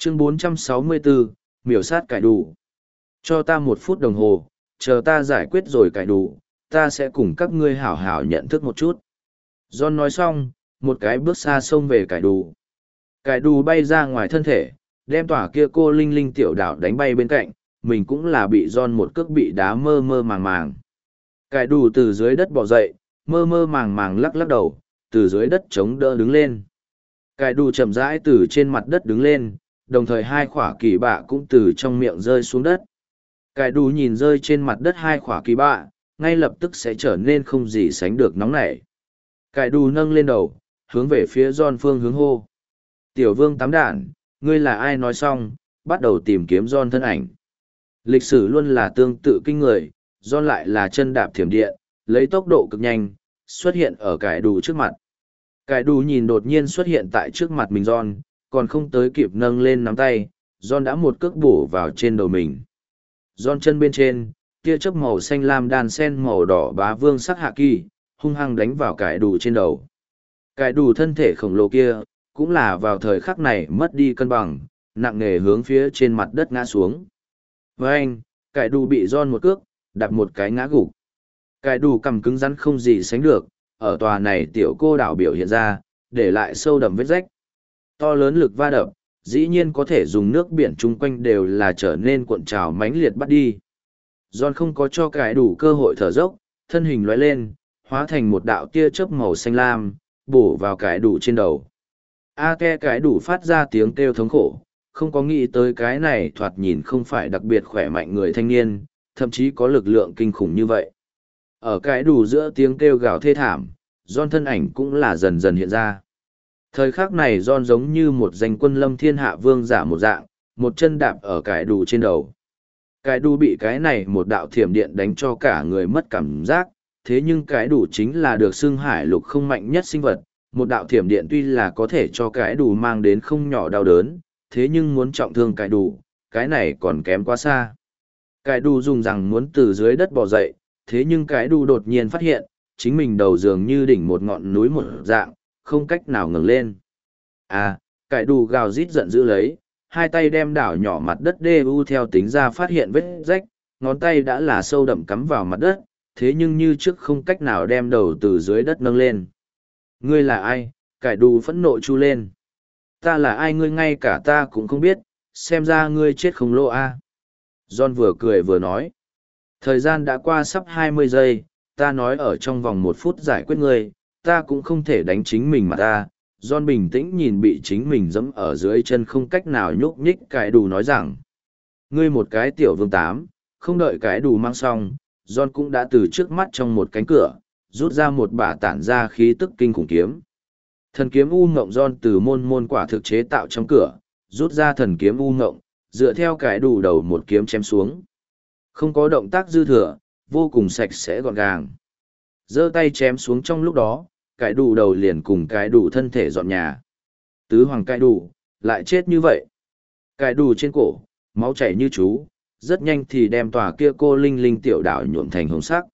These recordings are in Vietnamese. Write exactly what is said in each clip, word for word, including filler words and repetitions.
Chương bốn trăm sáu mươi bốn, miểu sát cải đủ. Cho ta một phút đồng hồ, chờ ta giải quyết rồi cải đủ, ta sẽ cùng các ngươi hảo hảo nhận thức một chút. John nói xong, một cái bước xa xông về cải đủ. Cải đủ bay ra ngoài thân thể, đem tỏa kia cô linh linh tiểu đảo đánh bay bên cạnh, mình cũng là bị John một cước bị đá mơ mơ màng màng. Cải đủ từ dưới đất bò dậy, mơ mơ màng màng lắc lắc đầu, từ dưới đất chống đỡ đứng lên. Cải đủ chậm rãi từ trên mặt đất đứng lên, đồng thời hai khỏa kỳ bạ cũng từ trong miệng rơi xuống đất. Cải đủ nhìn rơi trên mặt đất hai khỏa kỳ bạ, ngay lập tức sẽ trở nên không gì sánh được nóng nảy. Cải đủ nâng lên đầu, hướng về phía John phương hướng hô. Tiểu vương tám đản, ngươi là ai nói xong, bắt đầu tìm kiếm John thân ảnh. Lịch sử luôn là tương tự kinh người, John lại là chân đạp thiểm điện, lấy tốc độ cực nhanh, xuất hiện ở cải đủ trước mặt. Cải đủ nhìn đột nhiên xuất hiện tại trước mặt mình John, còn không tới kịp nâng lên nắm tay, John đã một cước bổ vào trên đầu mình. John chân bên trên, tia chớp màu xanh lam đan sen màu đỏ bá vương sắc hạ kỳ, hung hăng đánh vào cải đủ trên đầu. Cải đủ thân thể khổng lồ kia, cũng là vào thời khắc này mất đi cân bằng, nặng nề hướng phía trên mặt đất ngã xuống. Với anh, cải đủ bị John một cước, đạp một cái ngã gục. Cải đủ cằm cứng rắn không gì sánh được, ở tòa này tiểu cô đảo biểu hiện ra, để lại sâu đậm vết rách. To lớn lực va đập, dĩ nhiên có thể dùng nước biển chung quanh đều là trở nên cuộn trào mãnh liệt bắt đi. John không có cho cải đủ cơ hội thở dốc, thân hình lóe lên, hóa thành một đạo tia chớp màu xanh lam, bổ vào cải đủ trên đầu. A ke cải đủ phát ra tiếng kêu thống khổ, không có nghĩ tới cái này thoạt nhìn không phải đặc biệt khỏe mạnh người thanh niên, thậm chí có lực lượng kinh khủng như vậy. Ở cải đủ giữa tiếng kêu gào thê thảm, John thân ảnh cũng là dần dần hiện ra. Thời khắc này John giống như một danh quân lâm thiên hạ vương giả một dạng, một chân đạp ở cải đủ trên đầu. Cải đủ bị cái này một đạo thiểm điện đánh cho cả người mất cảm giác, thế nhưng cải đủ chính là được xưng hải lục không mạnh nhất sinh vật. Một đạo thiểm điện tuy là có thể cho cải đủ mang đến không nhỏ đau đớn, thế nhưng muốn trọng thương cải đủ, cái này còn kém quá xa. Cải đủ dùng rằng muốn từ dưới đất bò dậy, thế nhưng cải đủ đột nhiên phát hiện, chính mình đầu dường như đỉnh một ngọn núi một dạng, không cách nào ngẩng lên. À, cải đủ gào rít giận dữ lấy, hai tay đem đảo nhỏ mặt đất đê u theo tính ra phát hiện vết rách, ngón tay đã là sâu đậm cắm vào mặt đất, thế nhưng như trước không cách nào đem đầu từ dưới đất nâng lên. Ngươi là ai? Cải đủ phẫn nộ chu lên. Ta là ai ngươi ngay cả ta cũng không biết, xem ra ngươi chết không lỗ a. John vừa cười vừa nói. Thời gian đã qua sắp hai mươi giây, ta nói ở trong vòng một phút giải quyết ngươi, ta cũng không thể đánh chính mình mà ta. John bình tĩnh nhìn bị chính mình giẫm ở dưới chân không cách nào nhúc nhích cải đủ nói rằng. Ngươi một cái tiểu vương tám, không đợi cải đủ mang xong, John cũng đã từ trước mắt trong một cánh cửa, rút ra một bả tản ra khí tức kinh khủng kiếm. Thần kiếm U Ngộng John từ môn môn quả thực chế tạo trong cửa, rút ra thần kiếm U Ngộng, dựa theo cải đủ đầu một kiếm chém xuống. Không có động tác dư thừa, vô cùng sạch sẽ gọn gàng. Giơ tay chém xuống trong lúc đó, cải đủ đầu liền cùng cải đủ thân thể dọn nhà. Tứ hoàng cải đủ, lại chết như vậy. Cải đủ trên cổ, máu chảy như chú, rất nhanh thì đem tòa kia cô linh linh tiểu đảo nhuộm thành hồng sắc.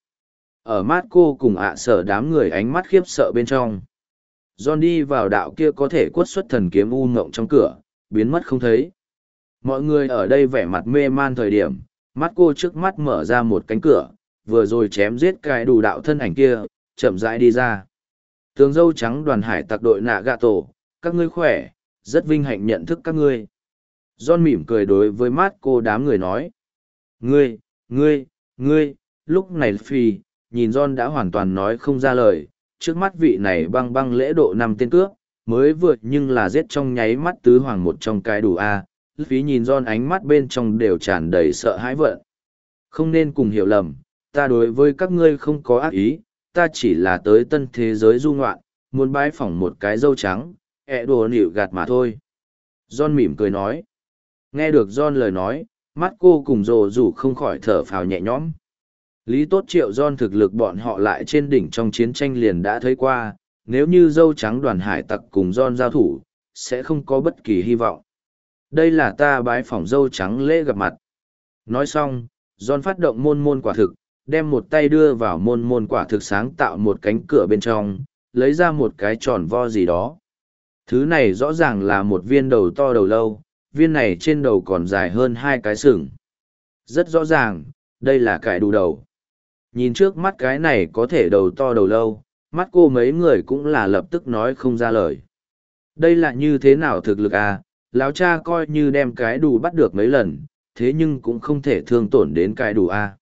Ở mắt cô cùng ạ sở đám người ánh mắt khiếp sợ bên trong. John đi vào đạo kia có thể quất xuất thần kiếm u ngộng trong cửa, biến mất không thấy. Mọi người ở đây vẻ mặt mê man thời điểm, mắt cô trước mắt mở ra một cánh cửa, vừa rồi chém giết cái đủ đạo thân ảnh kia, chậm rãi đi ra. Tướng dâu trắng đoàn hải tặc đội nạ gạ tổ, các ngươi khỏe, rất vinh hạnh nhận thức các ngươi. John mỉm cười đối với mắt cô đám người nói. Ngươi, ngươi, ngươi, lúc này phi, nhìn John đã hoàn toàn nói không ra lời, trước mắt vị này băng băng lễ độ năm tên cướp, mới vượt nhưng là giết trong nháy mắt tứ hoàng một trong cái đủ A, phí nhìn John ánh mắt bên trong đều tràn đầy sợ hãi vận. Không nên cùng hiểu lầm, ta đối với các ngươi không có ác ý, ta chỉ là tới tân thế giới du ngoạn, muốn bái phỏng một cái dâu trắng, ẹ đồ nịu gạt mà thôi. John mỉm cười nói. Nghe được John lời nói, mắt cô cùng rồ rủ không khỏi thở phào nhẹ nhõm. Lý tốt triệu John thực lực bọn họ lại trên đỉnh trong chiến tranh liền đã thấy qua, nếu như dâu trắng đoàn hải tặc cùng John giao thủ, sẽ không có bất kỳ hy vọng. Đây là ta bái phỏng dâu trắng lễ gặp mặt. Nói xong, John phát động môn môn quả thực, đem một tay đưa vào môn môn quả thực sáng tạo một cánh cửa bên trong, lấy ra một cái tròn vo gì đó. Thứ này rõ ràng là một viên đầu to đầu lâu, viên này trên đầu còn dài hơn hai cái sừng. Rất rõ ràng, đây là cải đủ đầu. Nhìn trước mắt cái này có thể đầu to đầu lâu, mắt cô mấy người cũng là lập tức nói không ra lời. Đây là như thế nào thực lực à, lão cha coi như đem cái đủ bắt được mấy lần, thế nhưng cũng không thể thương tổn đến cái đủ à.